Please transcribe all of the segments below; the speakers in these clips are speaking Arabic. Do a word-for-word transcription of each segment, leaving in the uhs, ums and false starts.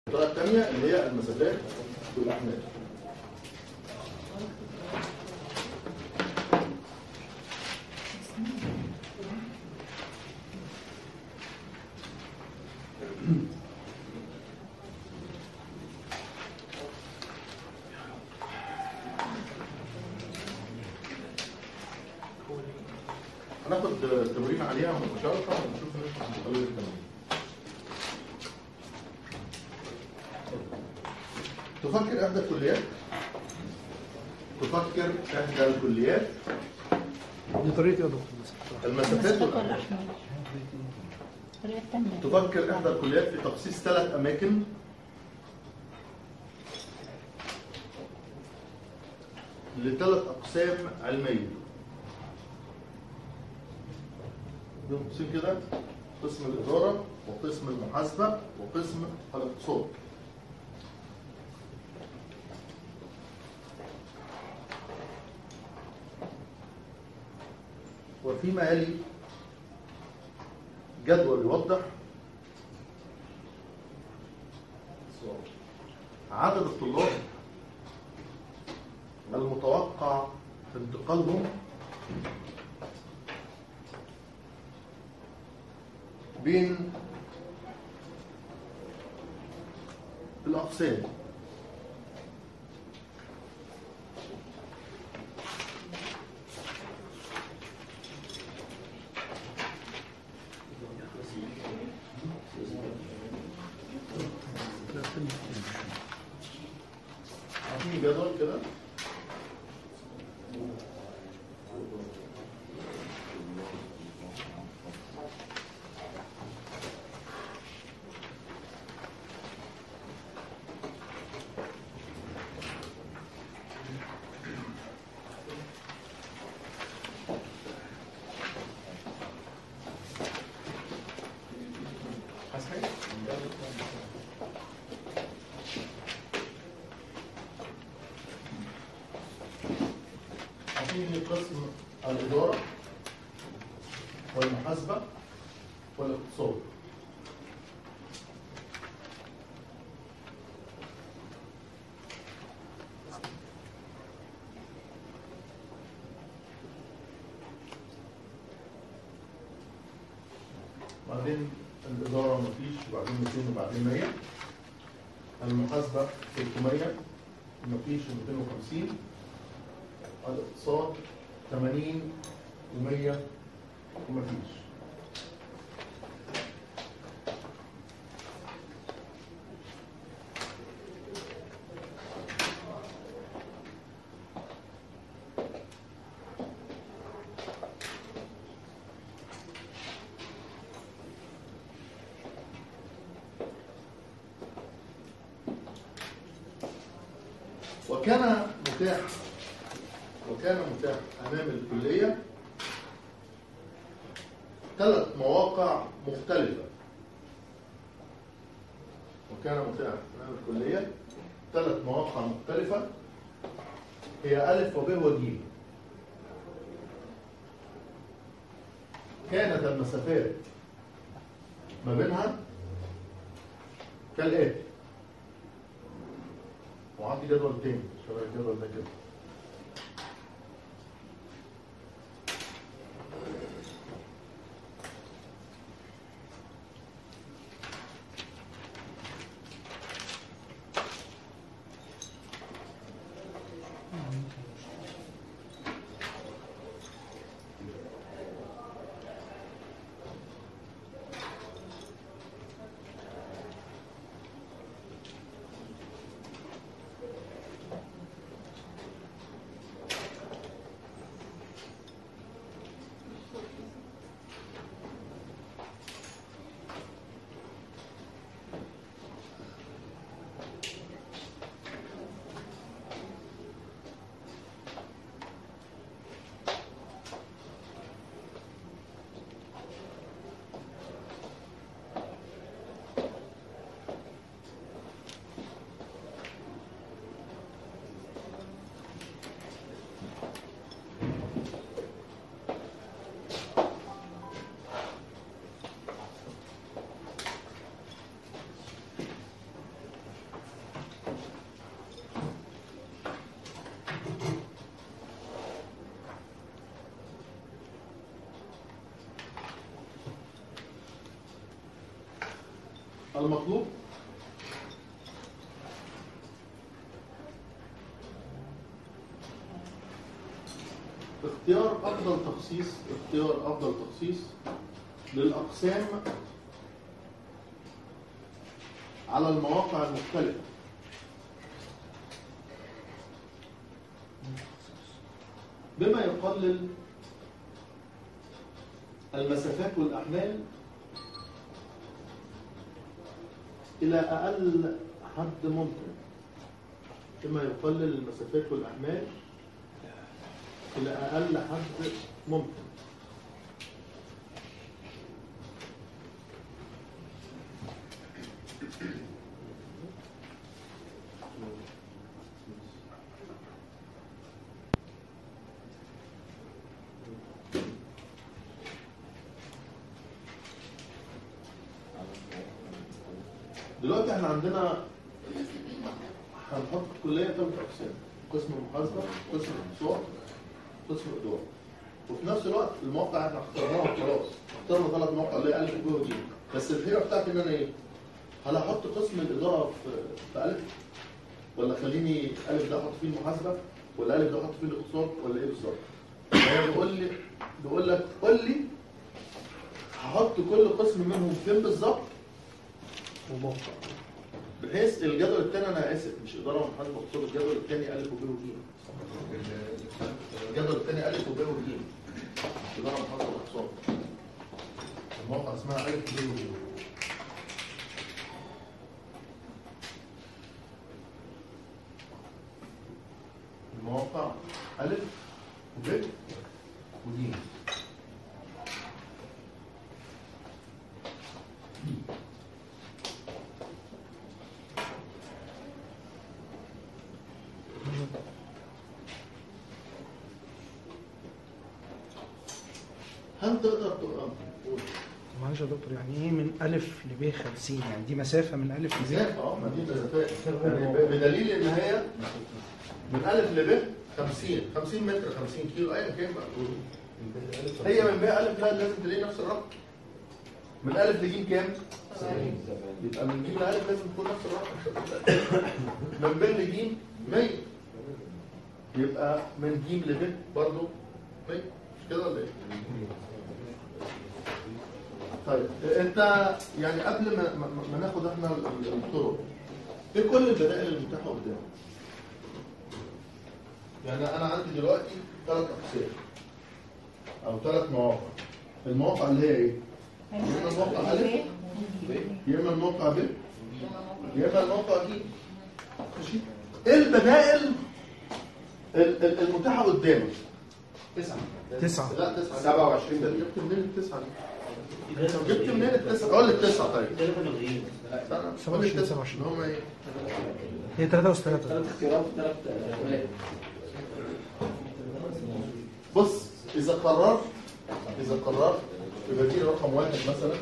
الطريقه الثانيه اللي هي المسافات والاحمال. هناخد تمرين عليها مباشره ونشوف نشرح مقاليد التمرين. تفكر احدى الكليات تفكر احدى الكليات دي طريقة يا دكتور. المسافات والأحمال. تفكر احدى الكليات في تخصيص ثلاث اماكن لثلاث اقسام علميه. بنقسم كده: قسم الاداره وقسم المحاسبه وقسم الاقتصاد. وفيما يلي جدول يوضح عدد الطلاب المتوقع انتقالهم بين الأقسام. عارفين جدول كده؟ في قسم الإدارة والمحاسبة والاقتصاد. بعدين الإدارة مفيش، وبعدين مئتين وبعدين مية. المحاسبة ستمية مفيش ومئتين وخمسين. الاقتصاد ثمانين ومية ومفيش. وكان متاح وكان متاح أمام الكلية ثلاث مواقع مختلفة. وكان متاح أمام الكلية ثلاث مواقع مختلفة هي ألف وب وج. كانت المسافات ما بينها كالآتي. وعندي جدول تاني شبه الجدول ده كده. المطلوب اختيار افضل تخصيص اختيار افضل تخصيص للاقسام على المواقع المختلفه بما يقلل المسافات والاحمال الى اقل حد ممكن بما يقلل المسافات والاحمال إلى أقل حد ممكن. دلوقتي احنا عندنا هنحط كلية ثلاث أقسام، قسم المحاسبة، قسم الاقتصاد، قسم الإدارة. وفي نفس الوقت المواقع احنا اخترناها خلاص، اخترنا ثلاث مواقع اللي هي ألف وب وج. بس الحيرة بتاعتي إن أنا إيه؟ هل أحط قسم الإدارة في في ألف؟ ولا خليني ألف ده أحط فيه المحاسبة؟ ولا ألف ده أحط فيه الاقتصاد؟ ولا إيه بالظبط؟ هو بيقول لي بيقول لك قول لي هحط كل قسم منهم فين بالظبط؟ وموقع. بحيث الجدول الثاني انا اسف مش اداره ومحاسبه واقتصاد، الجدول الثاني الف وب وج. الجدول الثاني الف وب وج. اداره ومحاسبه واقتصاد. الموقع اسمها الف وب وج. المواقع الف وب وج. هل تقدر تقول معلش يا دكتور يعني ايه من الف لب خمسين؟ يعني دي مسافه من الف لب. مسافه اه ما دي مسافات يعني بدليل ان هي من الف لب خمسين خمسين متر خمسين كيلو ايا كان بقى. هي من ب الف لا لازم تلاقي نفس الرقم. من الف لج كام؟ سبعين. يبقى من ج لالف لازم تكون نفس الرقم. من ب لج مية. يبقى من ج لب برضه مية. مش كده ولا ايه؟ طيب انت يعني قبل ما ما ناخد احنا الطرق، ايه كل البدائل المتاحه قدامك؟ يعني انا عندي دلوقتي ثلاث اقسام او ثلاث مواقع. المواقع اللي هي ايه؟ يا اما الموقع الف يا اما الموقع ب يا اما الموقع ج. ماشي؟ ايه البدائل المتاحه قدامك؟ تسعه تسعه لا تسعه سبعة وعشرين. جبت منين التسعه دي؟ جبت منين التسعه؟ قول لي التسعه. طيب سبعة وعشرين سبعة وعشرين هم ايه؟ هي ثلاثة وثلاثة. ثلاث اختيارات ثلاث ولاد. بص اذا قررت اذا قررت بديل رقم واحد مثلا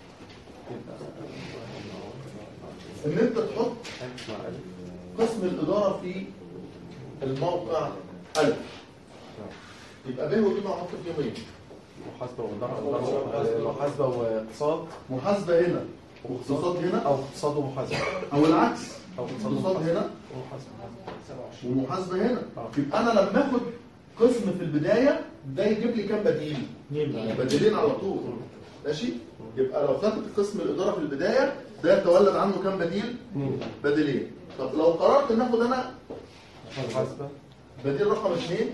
ان انت تحط قسم الاداره في الموقع الف، يبقى ب وج احط فيهم ايه؟ محاسبه واداره، محاسبه واقتصاد. محاسبه هنا واقتصاد هنا، او اقتصاد ومحاسبه، او العكس او اقتصاد هنا ومحاسبه ومحاسبه هنا. يبقى انا لما اخد قسم في البدايه ده يجيب لي كام بديل؟ بديلين على طول. ماشي؟ يبقى لو خدت قسم الاداره في البدايه ده يتولد عنه كام بديل؟ بديلين. طب لو قررت ناخد انا محاسبه بديل رقم اثنين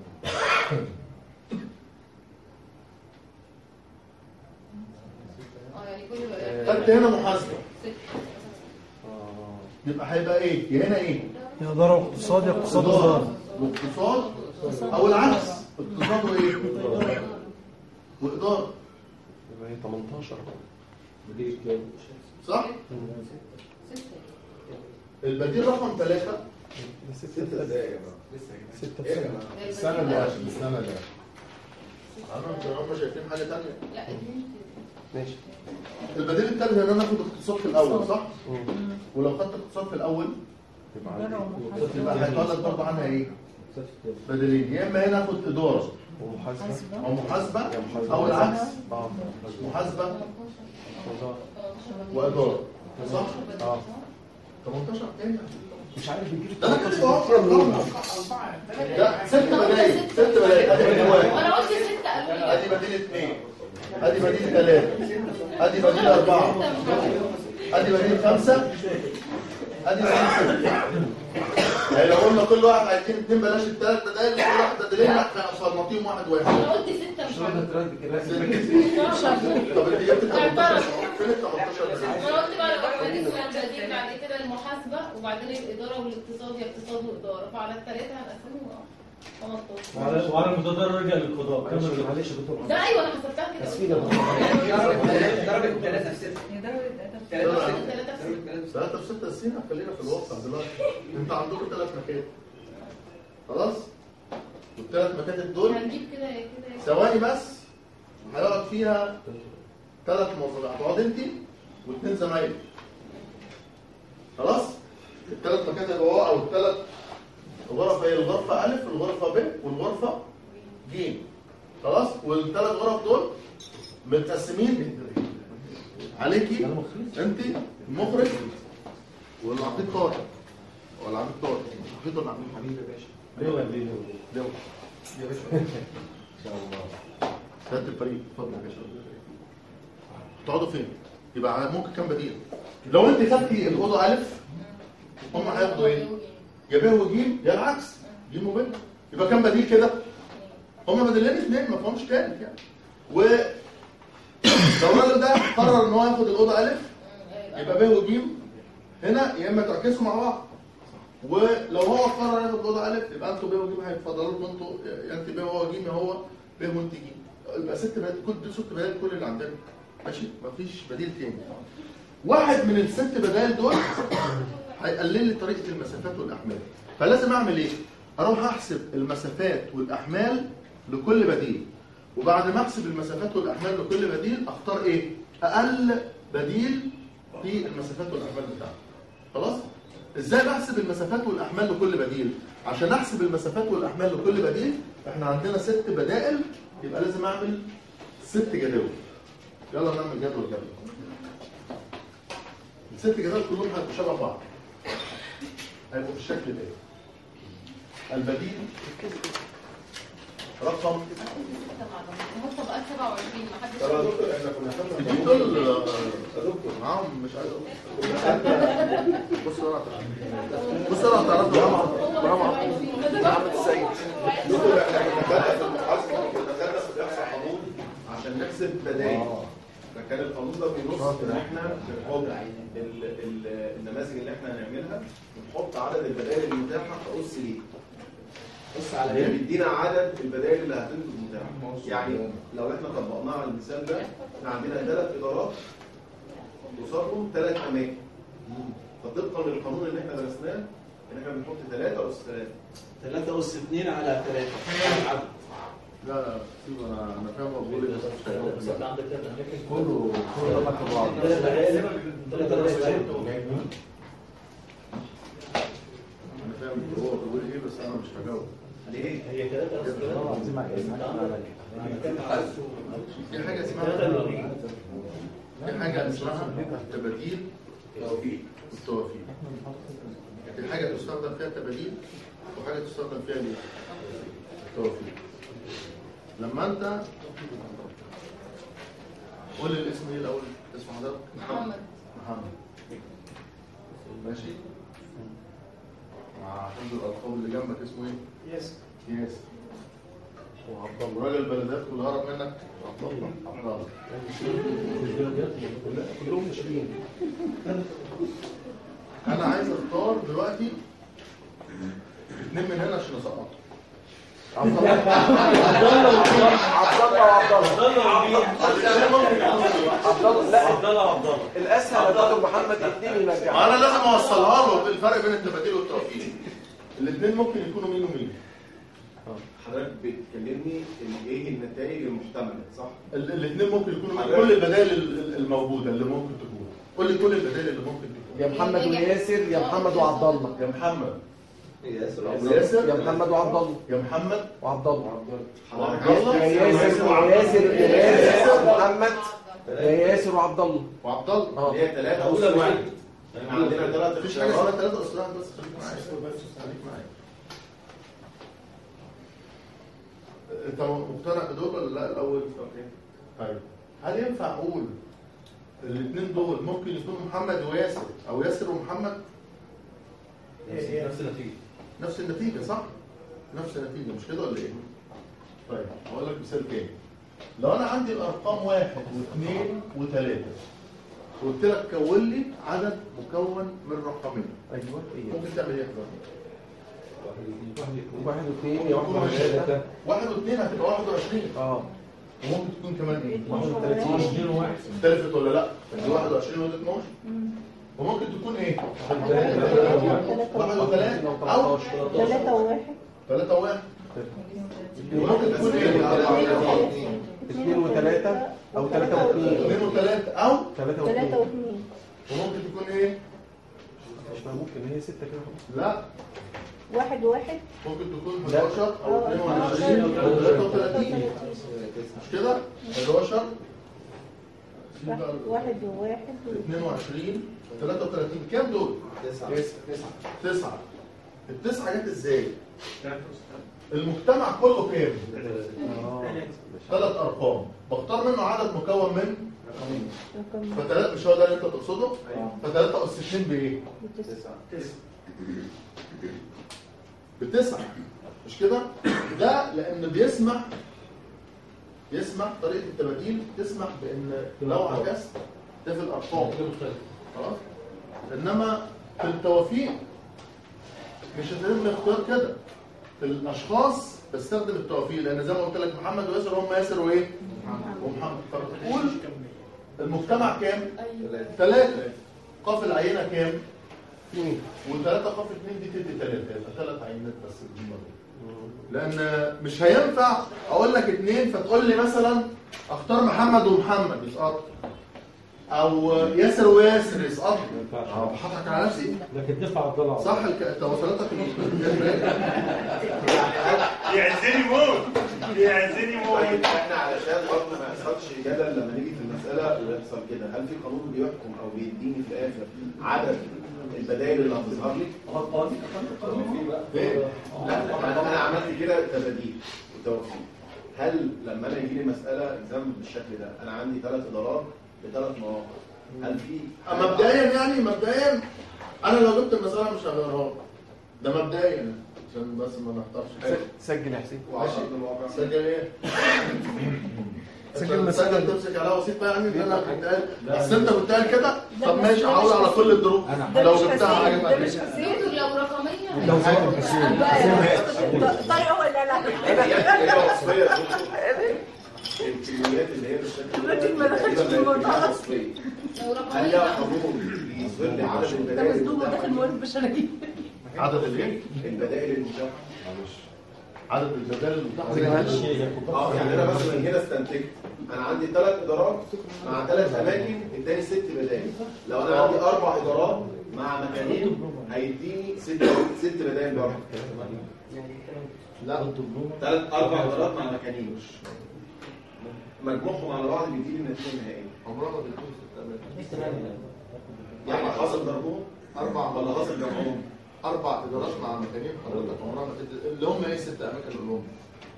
خدت هنا محاسبه يبقى هيبقى ايه؟ يا هنا ايه؟ يا اداره واقتصاد يا اقتصاد واداره. واقتصاد او العكس اقتصاد وايه؟ واداره. يبقى هي ثمانية عشر صح؟ البديل رقم ثلاثة ستة ازاي يا جماعه؟ ستة في سنة. السنة اللي عشان السنة اللي انا هم شايفين حاجه ثانيه. لا ماشي. البديل الثالث ان انا اخد اقتصاد في الاول صح؟ ولو خدت اقتصاد في الاول يبقى هيتولد برضه عنها ايه؟ بديلين. يا اما هنا اخد اداره ومحاسبه او محاسبه او العكس اه محاسبه واداره. صح؟ اه تمنتاشر تاني مش عارف بيجيب ده انا كنت بوفر لا ست بدايل ست بدايل ادي بديل واحد وانا قلت ستة قالوا ادي بديل اثنين ادي بديل ثلاثة ادي بديل أربعة ادي بديل خمسة ادي بديل ستة. يعني لو قلنا كل واحد عايزين اثنين بلاش الثلاث بدايل كل واحد بديلين احنا صنطيهم واحد واحد. انا قلت ستة مش عارفة. طب انت جبت تمنتاشر فين ال تمنتاشر؟ انا قلت بقى لو بديل بديل بعد كده المحاسبة وبعدين الإدارة والاقتصاد يا اقتصاد وإدارة فعلى الثلاثة هنقسمهم تمنتاشر. وعلى المتضرر رجع للقضاء. معلش يا دكتور ده ايوه انا حسبتها كده. بس في ده درجة ثلاثة في ستة. ثلاثة في ستة. ثلاثة في ستة سنين خلينا في الواقع دلوقتي. انت عندكم ثلاث مكاتب خلاص؟ والثلاث مكاتب دول هنجيب كده يا كده يا ثواني بس هيقعد فيها ثلاث موظفين هتقعد انت واثنين زمايلك خلاص؟ الثلاث مكاتب هو او الثلاث غرف هي الغرفة ألف والغرفة ب والغرفة ج خلاص؟ والثلاث غرف دول متقسمين عليكي انت المخرج والعقيد طارق ولا عقيد طارق عقيد ولا عقيد حبيبي يا باشا ليه ليه ليه يا باشا ان شاء الله سيادة الفريق اتفضل يا باشا تقعدوا فين؟ يبقى ممكن كام بديل لو انت خدتي الاوضه الف هم هياخدوا ايه؟ يا ب وجيم يا العكس جيم وب يبقى كام بديل كده؟ هم بديلين اثنين ما فهمش تالت يعني و لو الراجل ده قرر ان هو ياخد الاوضه الف يبقى ب وجيم هنا يا اما تعكسوا مع بعض ولو هو قرر ياخد الاوضه الف يبقى انتوا ب وجيم هيتفضلوا لكم انتوا انت ب وهو جيم يا هو ب وانت جيم يبقى ست بدائل كل دي ست بدائل كل اللي عندنا ماشي مفيش بديل تاني. واحد من الست بدائل دول هيقلل لي طريقه المسافات والاحمال فلازم اعمل ايه؟ اروح احسب المسافات والاحمال لكل بديل وبعد ما احسب المسافات والاحمال لكل بديل اختار ايه؟ اقل بديل في المسافات والاحمال بتاعته. خلاص؟ ازاي بحسب المسافات والاحمال لكل بديل؟ عشان احسب المسافات والاحمال لكل بديل احنا عندنا ست بدائل يبقى لازم اعمل ست جداول. يلا نعمل جدول جدول. الست جداول كلهم هيبقوا شبه بعض. هيبقوا بالشكل ده. البديل رقم طبقات سبعة وعشرين ما حدش ترى يا دكتور احنا كنا خدنا دي دول دكتور معاهم مش عايز اقول بص انا بص انا تعرف برافو محمد السيد دكتور احنا كنا خدنا في المحاسبه كنا خدنا في الاحصاء قانون عشان نحسب بدائل فكان القانون ده بينص ان احنا بنحط النماذج اللي احنا هنعملها ونحط عدد البدائل المتاحه كأس ليه بص على ايه بيدينا عدد البدائل اللي هتنتج متاحه يعني لو احنا طبقناها على المثال ده احنا عندنا ثلاث ادارات قصادهم ثلاث اماكن فطبقا للقانون اللي احنا درسناه ان احنا بنحط ثلاثة اس ثلاثة ثلاثة اس اثنين على ثلاثة عدد لا لا سيب انا انا فاهم بقول ايه بس انت عندك ثلاث اماكن كله كله طبعا في بعض ثلاث بدائل ثلاثة بدائل انا فاهم هو بيقول ايه بس انا مش هجاوب ليه هي ثلاثة اس في حاجه اسمها في حاجه اسمها تباديل توفيق والتوافيق في حاجه تستخدم فيها تباديل وحاجه تستخدم فيها ايه التوافيق لما انت قول لي الاسم ايه الاول اسم حضرتك محمد محمد ماشي مع حفظ الالقاب اللي جنبك اسمه ايه يس ياسر وعبد الله وراجل البلدات كل هرب منك عبد الله عبد الله كلهم مشرين انا عايز اختار دلوقتي اثنين من هنا عشان اسقطهم عبد الله عبد الله عبد الله عبد الله لا عبد الله عبد الله الاسهل يا دكتور محمد اثنين ينجحوا انا لازم اوصلها له الفرق بين التباديل والتوفيق الاثنين ممكن يكونوا مين ومين حضرتك بتكلمني ايه النتائج المحتمله صح؟ الاثنين ممكن يكونوا مين كل البدائل الموجوده اللي ممكن تكون قول لي كل البدائل اللي ممكن تكون يا محمد وياسر يا محمد وعبد الله يا محمد ياسر وياسر يا محمد وعبد الله يا محمد وعبد الله وعبد الله يا ياسر وياسر يا ياسر محمد يا ياسر وعبد الله وعبد الله اللي هي ثلاثة أس واحد. احنا عندنا ثلاثة مفيش حاجه اسمها ثلاثه اس واحد، بس خليك معايا خليك معايا. انت مقتنع بدول ولا لا الاول؟ طيب هل ينفع اقول الاثنين دول ممكن يكونوا محمد وياسر او ياسر ومحمد؟ نفس النتيجه. نفس النتيجه صح؟ نفس النتيجه مش كده ولا ايه؟ طيب هقول لك مثال تاني. لو انا عندي الارقام واحد واثنين وثلاثه قلت لك كون لي عدد مكون من رقمين، ايوه ممكن تعمل ايه يا واحد واثنين يا واحد وثلاثة. واحد واثنين هتبقى واحد وعشرين. اه وممكن تكون كمان ايه؟ واحد وثلاثين وواحد. اختلفت ولا لا؟ دي واحد وعشرين ولا اتناشر. وممكن تكون ايه؟ واحد وثلاثة او ثلاثة وواحد ثلاثة وواحد. وممكن تكون ايه؟ اثنين وثلاثة او ثلاثة واثنين. اثنين وثلاثة او ثلاثة ثلاثة واثنين. واثنين. وممكن تكون ايه؟ مش ممكن هي ستة كده خلاص. لا واحد واحد. ممكن تكون حداشر او اثنين وعشرين او ثلاثة وثلاثين. مش كده؟ حداشر واحد وواحد اثنين وعشرين ثلاثة وثلاثين. كام دول؟ تسعة. تسعة. التسعة جت ازاي؟ المجتمع كله كام؟ ثلاث ارقام، بختار منه عدد مكون من فثلاث، مش هو ده اللي انت تقصده؟ فثلاثة اس اثنين بايه؟ بتسعة. بتسعة مش كده؟ ده لان بيسمح يسمح طريقة التباديل تسمح بان لو عكست ده في الارقام خلاص؟ انما في التوافيق مش هتتم اختيار كده. في الاشخاص بستخدم التوافيق لان زي ما قلت لك محمد وياسر هم ياسر وايه؟ ومحمد. فبتقول المجتمع كام؟ ثلاثة. قاف العينة كام؟ اثنين. وثلاثة قاف اثنين دي تدي ثلاثة، يبقى ثلاث عينات بس بالمرة. لأن مش هينفع أقول لك اثنين فتقول لي مثلا أختار محمد ومحمد يسقط، أو ياسر وياسر يسقط. أه بحطك على نفسي. لكن دفع عبد الله صح تواصلاتك يعزني موت يعزني موت. طيب احنا علشان برضه ما يحصلش جدل لما نيجي في المساله ويحصل كده، هل في قانون بيحكم او بيديني في الاخر عدد البدائل اللي هتظهر لي؟ لا انا عملت كده تباديل وتوفيق. هل لما انا يجي لي مساله اكزام بالشكل ده انا عندي ثلاث ادارات بثلاث مواقع، هل في مبدئيا يعني مبدئيا انا لو جبت المساله مش هغيرها، ده مبدئيا عشان بس ما نحتارش. سجل يا حسين. ماشي سجل ايه؟ سجل مسألة تمسك عليها وسيط بقى يعني انا كنت قال اصل انت كنت قال كده. طب ماشي هحاول على كل الظروف لو جبتها حاجه ده مش ثانيه. حسين. لو رقمية لو زاد حسين. طيب ولا لا؟ هي وصفيه الكميات اللي هي بالشكل ده الراجل ما دخلش في الموضوع. لو هل لها رقمية قانون بيظهر لي عدد ده البدائل مصدوم وداخل موارد بشرية. عدد الايه؟ البدائل المتاحه؟ عدد البدائل المتاحه. اه يعني انا مثلا هنا استنتجت انا عندي ثلاث ادارات مع ثلاث اماكن اداني ست بدائل. لو انا عندي اربع ادارات مع مكانين هيديني ست ست بدائل برضه. لا ثلاث اربع ادارات مع مكانين مجموعهم على بعض بيديني النتيجه النهائيه. عمرها ما بتكون ست اماكن. يعني حاصل ضربهم اربع ولا حاصل جمعهم؟ اربع ادارات مع مكانين حضرتك عمرها ما تدي اللي هم ايه ست اماكن اللي هم.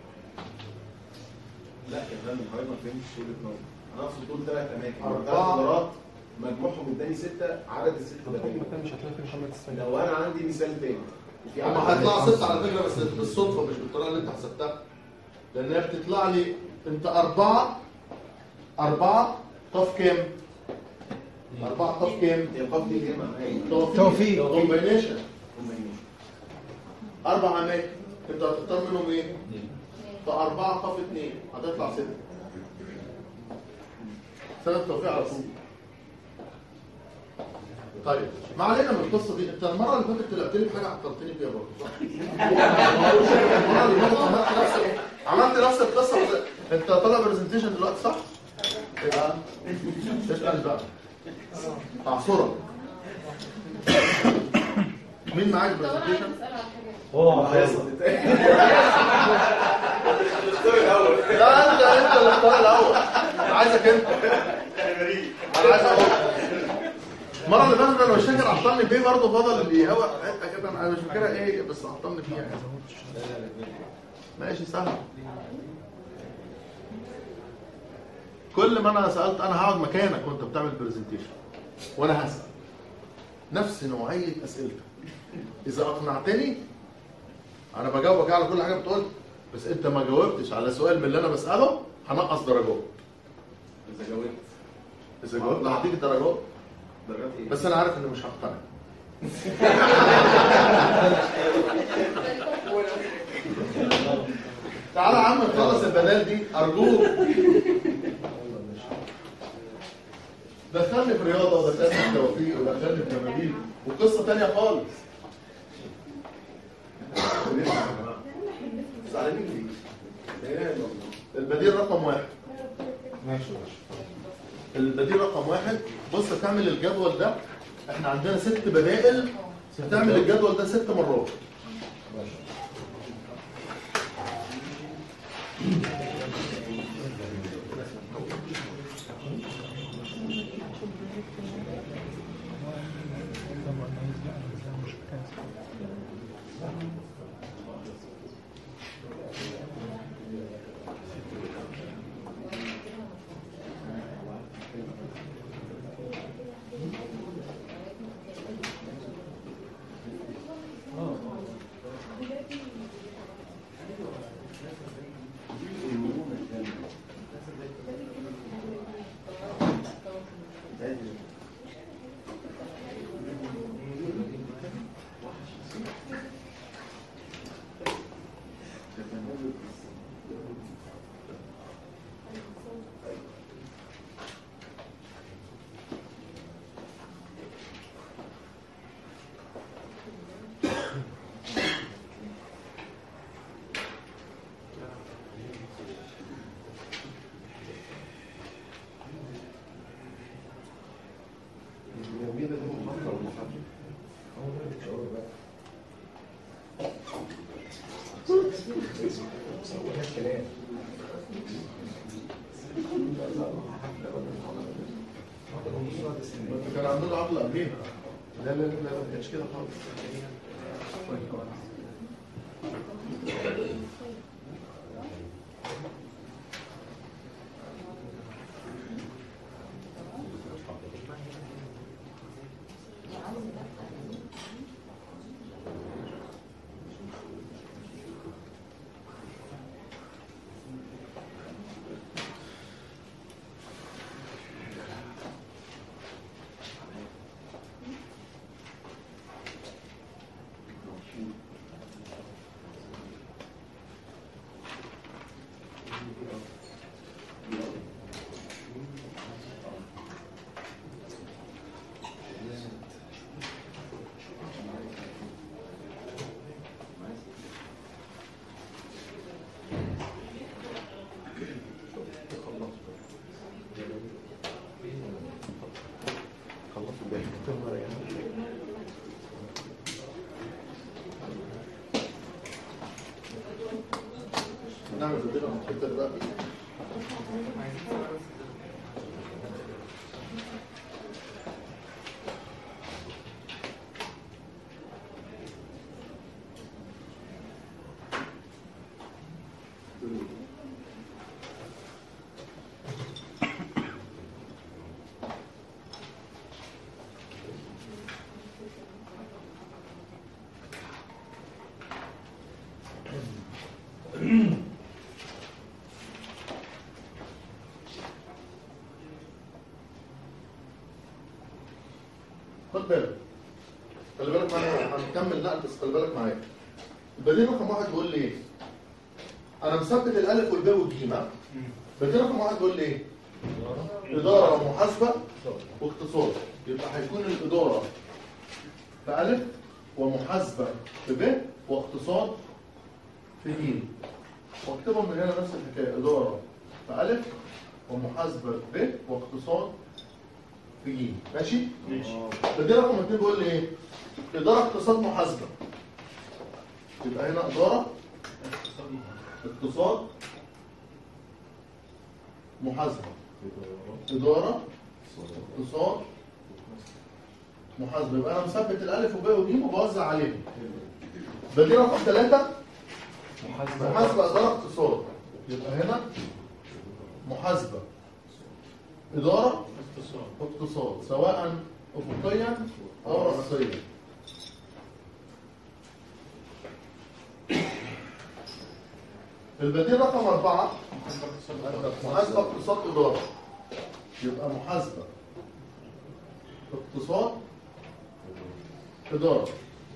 لا يا فندم حضرتك ما فهمتش وجهه نظري. انا اقصد دول ثلاث اماكن أربعة. ثلاث ادارات مجموعهم اداني سته عدد الست بدائل. مش هتلاقي في محمد السجل. لو انا عندي مثال تاني وفي هم عدد هيطلعوا ست على فكره بس بالصدفه مش بالطريقه اللي انت حسبتها. لان هي بتطلع لي انت اربعه اربعه طف كام؟ اربعه طف كام؟ هي القاف دي كلمه معايا توفيق. كومبينيشن اربع اماكن انت هتختار منهم ايه؟ فاربعه طف اثنين هتطلع سته. سنه توفيق على طول. طيب ما علينا من القصه دي. انت المره اللي فاتت طلعت لي بحاجه عطلتني فيها برضه صح؟ المره اللي فاتت عملت نفس عملت نفس القصه. انت طالع برزنتيشن دلوقتي صح؟ يبقى اسال بقى اعصرك. مين معاك طب انا عايز برزنتيشن؟ اسال على حاجه. هو لا انت انت اللي اختار الاول. عايزك انت. غريب. انا عايز اقول المره اللي فاتت انا مش فاكر عطلني فيه برضه، فضل اللي هو حته كده انا مش فاكرها ايه بس عطلني فيها يعني. ماشي سهل. كل ما انا سالت انا هقعد مكانك وانت بتعمل برزنتيشن وانا هسال نفس نوعيه اسئلتك، اذا اقنعتني انا بجاوبك على كل حاجه بتقول، بس انت ما جاوبتش على سؤال من اللي انا بساله هنقص درجات. اذا جاوبت اذا جاوبت هديك درجات، درجات ايه؟ بس انا عارف اني مش هقتنع. تعالى يا عم نخلص البدال دي ارجوك. دخلني في رياضه ودخلني في توفيق ودخلني في جماهير وقصه ثانيه خالص. زعلانين ليه؟ البديل رقم واحد. ماشي البديل رقم واحد بص هتعمل الجدول ده، احنا عندنا ست بدائل، هتعمل الجدول ده ست مرات. كان عندنا عقل قبليها. لا لا لا ما كانش كده خالص. نعمل فيديو عن الحته دلوقتي. خد بالك خلي بالك معايا، هنكمل نقل بس خلي بالك معايا. البديل رقم واحد بيقول لي ايه؟ انا مثبت الالف والباء والجيم. البديل رقم واحد بيقول لي ايه؟ اداره ومحاسبه واقتصاد. يبقى هيكون الاداره في الف ومحاسبه في ب واقتصاد في ج. واكتبهم من هنا نفس الحكايه، اداره في الف ومحاسبه في ب واقتصاد في ج. ماشي؟ ماشي. البديل رقم اتنين بيقول لي ايه؟ اداره اقتصاد محاسبه. يبقى هنا اداره اقتصاد محاسبه. اداره اقتصاد محاسبه. يبقى انا مثبت الالف وب وج وبوزع عليهم. بدي رقم ثلاثة محاسبه اداره اقتصاد. يبقى هنا محاسبه اداره اقتصاد سواء افقيا او راسيا. البديل رقم أربعة محاسبة اقتصاد إدارة. يبقى محاسبة اقتصاد إدارة.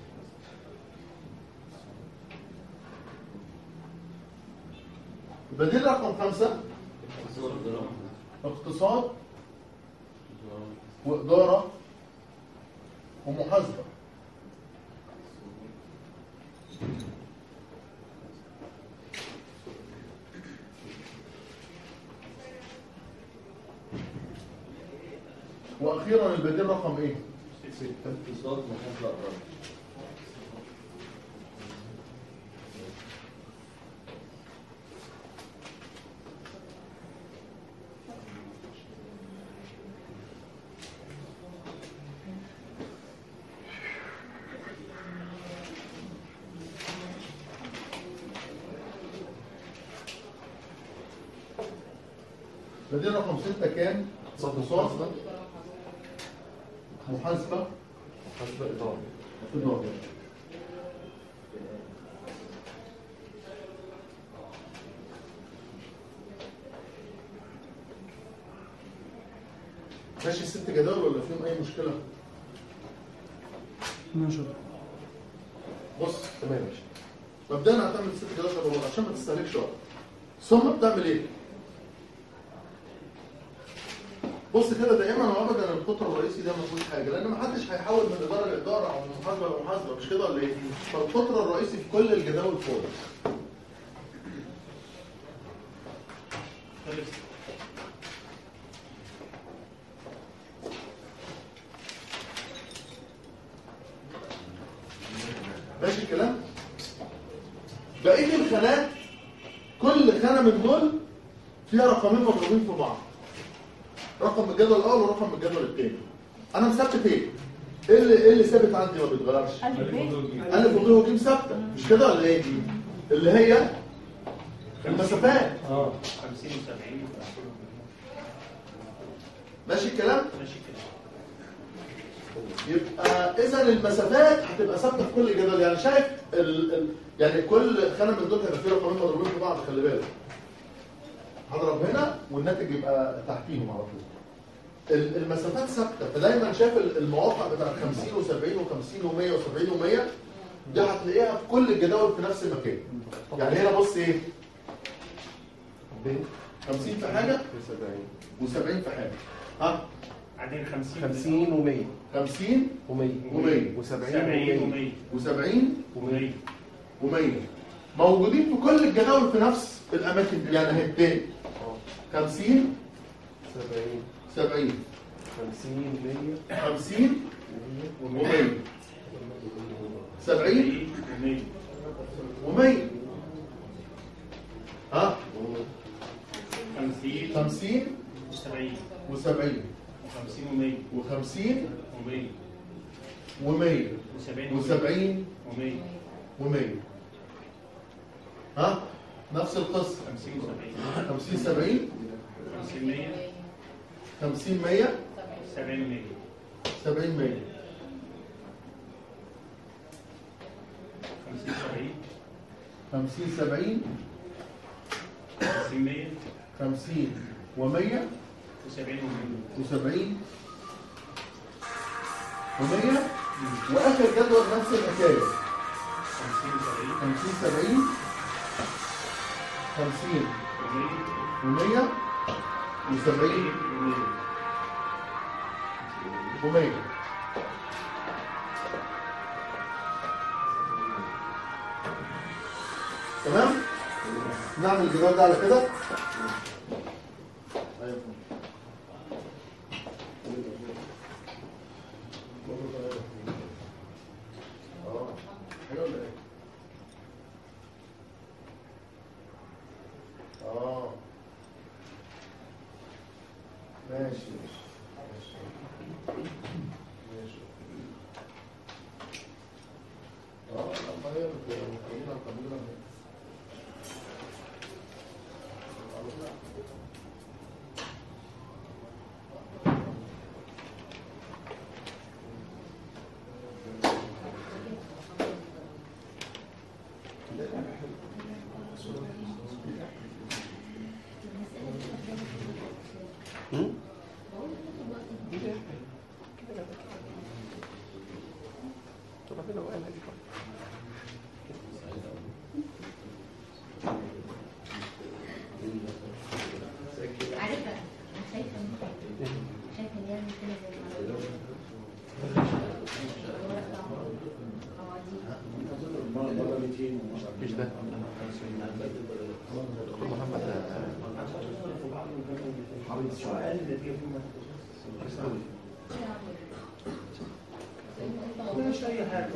البديل رقم خمسة اقتصاد وإدارة ومحاسبة. واخيرا البديل رقم ايه؟ اقتصاد محاسبه اداره. بديل رقم ستة كان اقتصاد محاسبة محاسبة إدارة. إدارة. ماشي الست جدول ولا فيهم أي مشكلة؟ ماشي. بص تمام ماشي. مبدئيا هتعمل ست جدول عشان ما تستهلكش وقت. ثم بتعمل إيه؟ بص كده دائما وابدا القطر الرئيسي ده ما فيهوش حاجه، لان ما حدش هيحول من اداره لاداره او من محاسبه لمحاسبه، مش كده ولا ايه؟ فالقطر الرئيسي في كل الجداول فوق. ماشي الكلام؟ بقيه الخانات كل خانه من دول فيها رقمين مضروبين في بعض. رقم من الجدول الاول ورقم من الجدول الثاني. انا مثبت ايه؟ ايه اللي ايه اللي ثابت عندي ما بيتغيرش؟ الف وب وج ثابته، مش كده ولا ايه؟ اللي هي المسافات. اه خمسين وسبعين. ماشي الكلام؟ ماشي الكلام. يبقى اذا المسافات هتبقى ثابته في كل جدول. يعني شايف ال... ال... يعني كل خانه من دول هيبقى فيه رقمين مضروبين في بعض، خلي بالك. هضرب هنا والناتج يبقى تحتيهم على طول. المسافات ثابته، فدايما شايف المواقع بتاعت خمسين وسبعين وخمسين ومية وسبعين ومية دي هتلاقيها في كل الجداول في نفس المكان. يعني هنا بص ايه؟ خمسين في حاجه وسبعين في حاجه. ها؟ بعدين خمسين خمسين ومية خمسين ومية ومية وسبعين ومية وسبعين ومية ومية موجودين في كل الجداول في نفس الاماكن دي. يعني اهي التاني خمسين سبعين سبعين خمسين مية خمسين ومية سبعين ومية ومية. ها؟ خمسين خمسين وسبعين وسبعين وخمسين ومية وخمسين ومية ومية وسبعين وسبعين ومية ومية. ها؟ نفس القصة. خمسين وسبعين خمسين سبعين خمسين مية خمسين مية سبعين مية سبعين مية خمسين سبعين خمسين سبعين خمسين مية خمسين ومية وسبعين ومية وسبعين ومية. وآخر جدول نفس الحكاية. خمسين وسبعين خمسين سبعين خمسين ومية ومية وسبعين ومية ومية. تمام؟ نعمل الجدول ده على كده. اه حلو ولا ايه؟ اه ماشي. هي متكونين على القانون. عارفة شايفة شايفة اللي هي كده زي مش ده محمد مش اي حاجه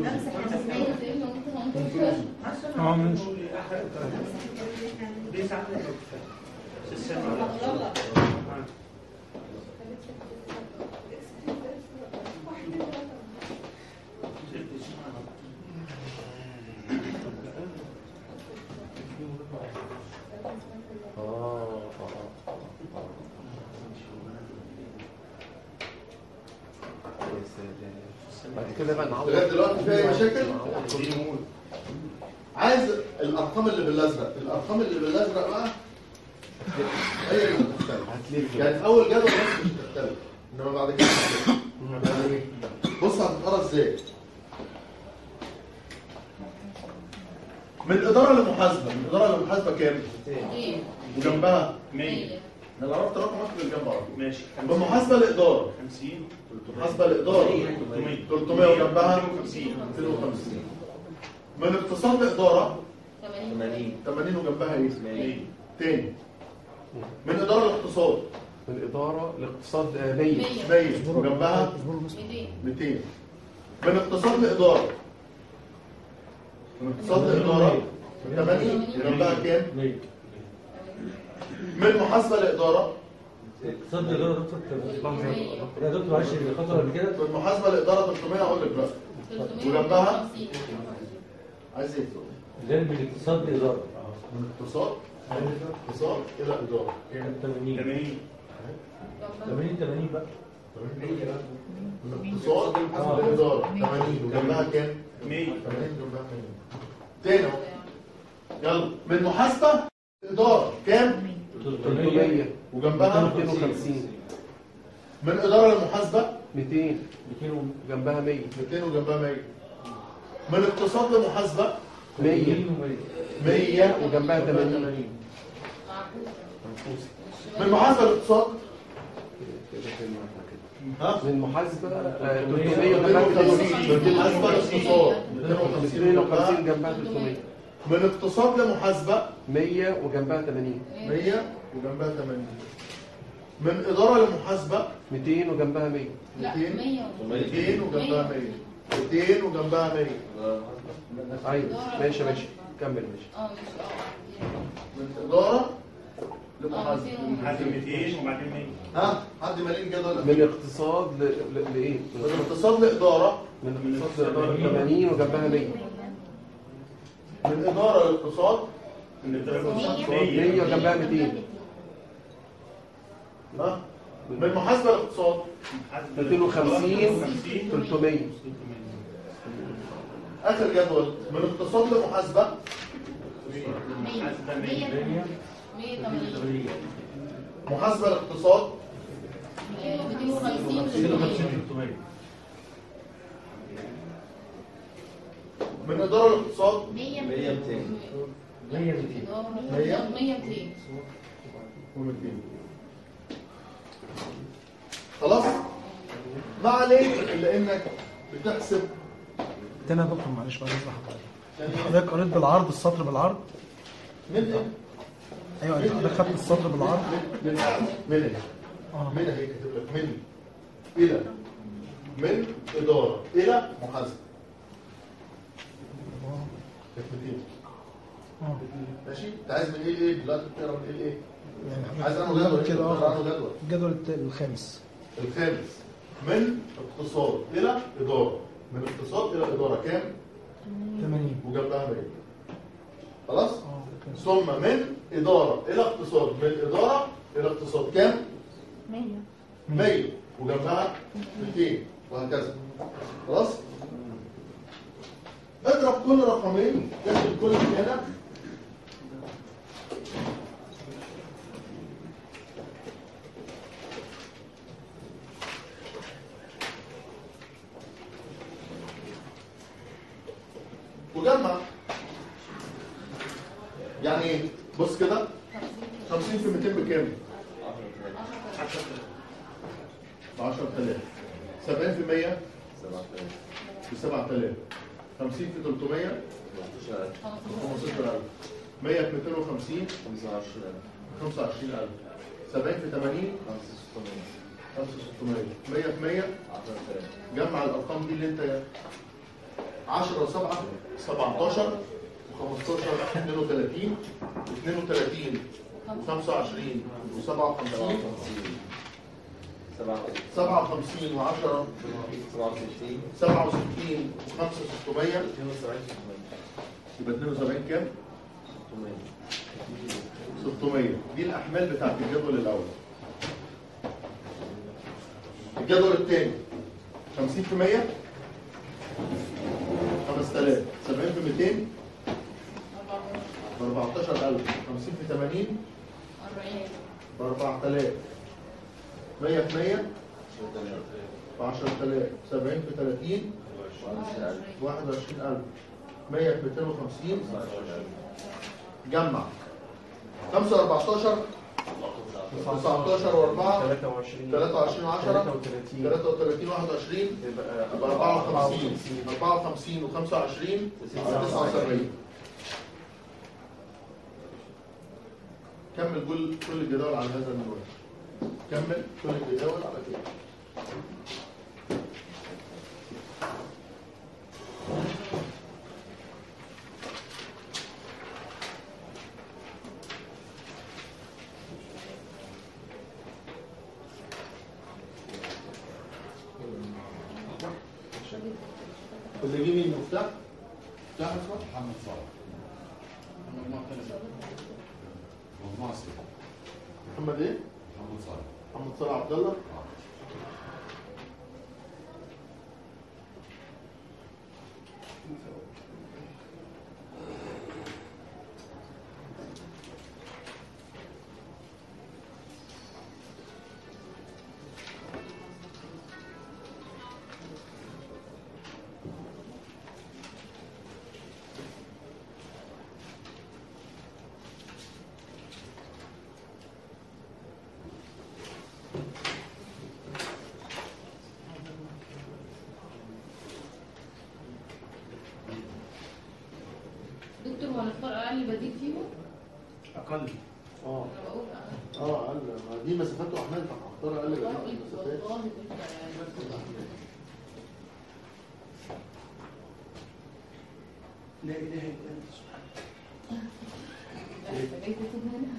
اه ماشي دي ساعات بعد كده بقى نعوض. لغايه دلوقتي في اي مشاكل؟ عايز الارقام اللي بالازرق، الارقام اللي بالازرق بقى هي اللي بتختلف. يعني في اول جدول بس مش بتختلف، انما بعد كده يعني بص هتتقرا ازاي؟ من الاداره للمحاسبه، من الاداره للمحاسبه كام؟ وجنبها مية. انا عرفت رقم واحد اللي جنب بعض. ماشي. من محاسبه لاداره خمسين. محاسبه لاداره ثلاثمية. ثلاثمية وجنبها مئتين وخمسين. مئتين وخمسين. من اقتصاد لاداره ثمانين. ثمانين وجنبها ايه؟ مية. تاني. من اداره الاقتصاد من الإدارة لاقتصاد مية. مية وجنبها مئتين. من اقتصاد لاداره من اقتصاد لاداره ثمانين وجنبها كام؟ مية. من محاسبه لاداره اقتصاد الإدارة دكتور لحظة يا دكتور معلش الخطوة اللي كده من محاسبه لاداره ثلاثمية اقول لك بقى وجنبها عايز ايه؟ اللي من الاقتصاد للإدارة من اقتصاد اقتصاد الى اداره ثمانين. ثمانين. ثمانين ثمانين بقى من اقتصاد لاداره ثمانين وجنبها كام؟ مية. ثمانين وجنبها مية. تاني اهو يلا. من محاسبه اداره كام؟ ثلاثمية وجنبها مئتين وخمسين. من اداره للمحاسبه مئتين وجنبها مية. مئتين وجنبها مية. من اقتصاد لمحاسبه مية مية وجنبها ثمانين. من محاسبه لاقتصاد ها من محاسبة آه، ثلاثمية وجنبها من محاسبه لاقتصاد مئتين وخمسين جنبها ثلاثمية. من اقتصاد لمحاسبه مية وجنبها ثمانين. مية وجنبها ثمانين. من اداره لمحاسبه مئتين وجنبها مية. مئتين مئتين وجنبها مية. مئتين وجنبها مية. ايوه ماشي ماشي كمل ماشي. اه ماشي اه من اداره لمحاسبه لحد مئتين وبعدين مية. ها حد مالين جدول من اقتصاد ل... ل... لايه؟ من اقتصاد لاداره من اقتصاد لإدارة ثمانين وجنبها مية. من اداره لاقتصاد من الدرجة مية مية. وجنبها مئتين. ها من محاسبه لاقتصاد مئتين وخمسين ثلاثمية. اخر جدول من اقتصاد لمحاسبه حاسبة مية. مية وثمانين. محاسبه لاقتصاد مئتين وخمسين. ثلاثمية. من اداره لاقتصاد مية مية مئتين. مية مئتين. مية مية مئتين. ومئتين. خلاص ما عليك الا انك بتحسب. تاني يا دكتور معلش بعد اذن حضرتك. حضرتك قريت بالعرض السطر بالعرض؟ من ايه؟ ايوه انت حضرتك خدت السطر بالعرض؟ من من ايه؟ اه من هي كاتب لك من الى من اداره الى محاسبه. كانت مئتين. اه ماشي؟ انت عايز من ايه لايه؟ دلوقتي بتقرا من ايه لايه؟ يعني عايز عنه حضرتك جدول كده كده اه عنه جدول. الجدول الت- الخامس. الخامس من اقتصاد الى اداره. من اقتصاد الى اداره كام؟ ثمانين. وجنبها مية. خلاص؟ ثم من إدارة إلى اقتصاد، من إدارة إلى اقتصاد كام؟ مية. مية وجنبها ميتين وهكذا. خلاص؟ اضرب كل رقمين داخل كل هنا وجمع. يعني ايه؟ بص كده خمسين في ميتين بكام؟ ب عشرة آلاف. سبعين في مية ب سبعة آلاف. خمسين في ثلاثمية ب خمستاشر ألف. مية في ميتين وخمسين ب خمسة وعشرين ألف. سبعين في ثمانين خمسة آلاف وستمية. مية في مية جمع الأرقام دي اللي أنت عشرة وسبعة سبعتاشر وخمستاشر اثنين وثلاثين واثنين وثلاثين وخمسة وعشرين وسبعة وخمسين سبعة وخمسين وعشرة سبعة وستين وخمسة ستمية يبقى اثنين وسبعين كام؟ ستمية. دي الأحمال بتاعت الجدول الأول. الجدول الثاني خمسين في مية خمسة آلاف. سبعين في ميتين ب أربعتاشر ألف. خمسين في ثمانين ب أربعة آلاف. مية في مية ب عشرة آلاف. سبعين في ثلاثين ب واحد وعشرين ألف. مية في ميتين وخمسين جمع. خمسة و أربعتاشر تسعتاشر وأربعة ثلاثة وعشرين وعشرة ثلاثة وثلاثين واحد وعشرين يبقى أربعة وخمسين أربعة وخمسين وخمسة وعشرين تسعة وسبعين. كمل كل كل الجداول على هذا المنوال. كمل كل الجداول على كده. اللي يجيب المفتاح مفتاح اسمه محمد صالح. مجموعة ستة. محمد ايه؟ محمد صالح. محمد صالح عبد الله. دكتور هو نختار اقل بديل فيهم؟ اقل. اه انا بقول اقل. اه اقل. ما دي مسافات واحمال فهختار اقل والله بديل قلت المسافات. والله قلت لا اله الا انت سبحانك. لا انت جاي تكتب هنا.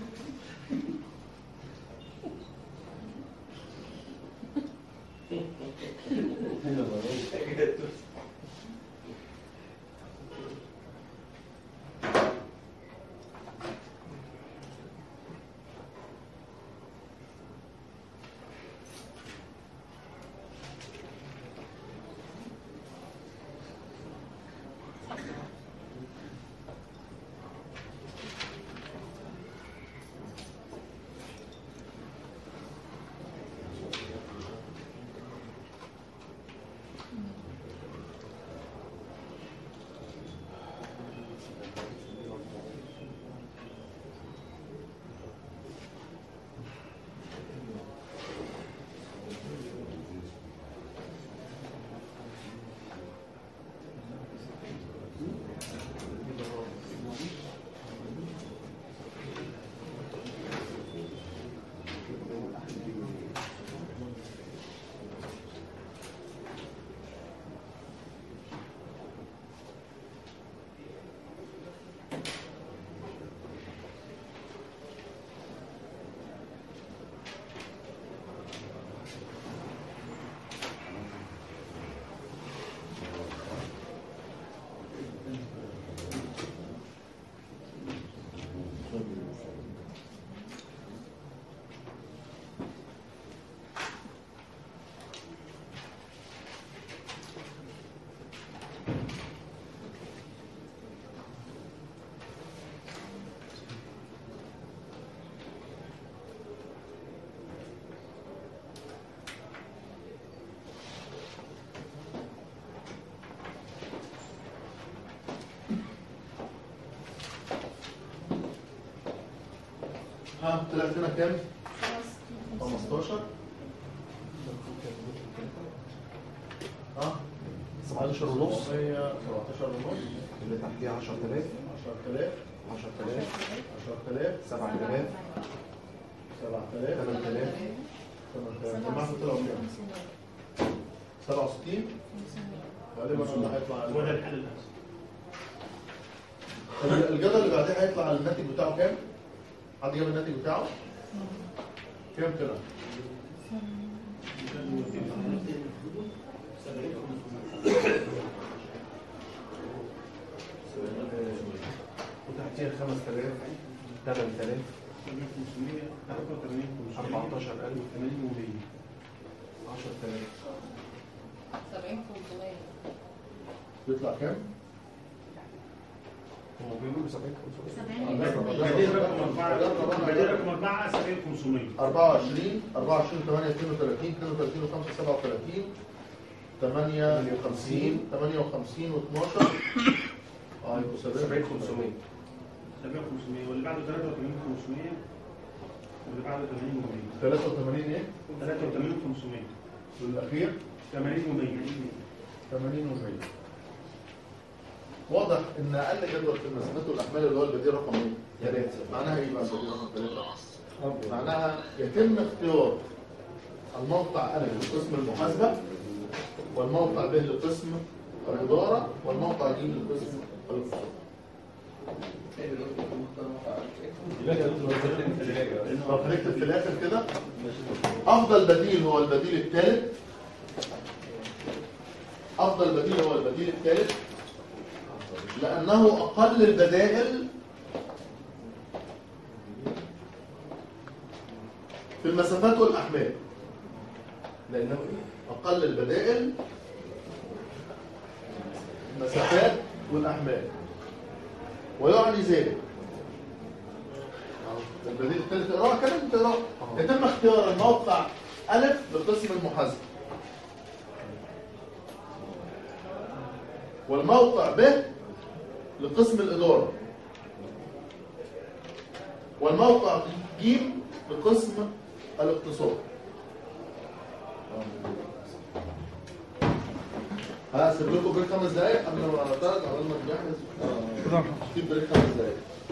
ها طلعت هنا كام؟ خمستاشر. ها سبعتاشر ونص. سبعتاشر ونص. اللي تحتيها عشرة آلاف. عشرة آلاف. عشرة آلاف. عشرة آلاف. سبعة آلاف. سبعة آلاف. ثمانية آلاف. ثمانية آلاف. جماعة طلعوا كام؟ سبعة وستين. غالبا اللي هيطلع هو ده الحل الأساسي. الجدول اللي بعديه هيطلع الناتج بتاعه كام؟ حد جاب الناتج بتاعه؟ كام كده؟ وتحتيها خمسة آلاف. ثمانية آلاف. أربعتاشر ألف. عشرة آلاف. سبعين خمسمية. بيطلع كام؟ هو بيقولوا سبعين خمسمية. بديل رقم أربعة بديل رقم أربعة سبعين خمسمية. أربعة وعشرين أربعة وعشرين ثمانية اثنين وثلاثين اثنين وثلاثين وخمسة سبعة وثلاثين ثمانية وخمسين ثمانية وخمسين واثناشر اه يبقوا سبعين خمسمية. سبعين خمسمية واللي بعده ثلاثة وثمانين خمسمية واللي بعده ثمانين ومية. ثلاثة وثمانين ايه؟ ثلاثة وثمانين خمسمية. والأخير ثمانين ومية. ثمانين ومية. واضح ان اقل جدول في المسافات والاحمال اللي هو البديل رقم ايه؟ ثلاثة. معناها ايه بقى البديل رقم ثلاثة؟ معناها يتم اختيار الموقع أ لقسم المحاسبة والموقع ب لقسم الإدارة والموقع ج لقسم الاقتصاد. لو هنكتب في الاخر كده افضل بديل هو البديل الثالث. افضل بديل هو البديل الثالث لانه اقل البدائل في المسافات والاحمال. لانه اقل البدائل المسافات والاحمال ويعني ذلك البديل الثالث اقراه كده انت اقراه. يتم اختيار الموقع أ لقسم المحاسبة والموقع ب لقسم الإدارة والموقع ج لقسم الاقتصاد. هسيب لكم بريك خمس دقايق قبل ما نترجع قبل ما نجهز. في بريك خمس دقايق.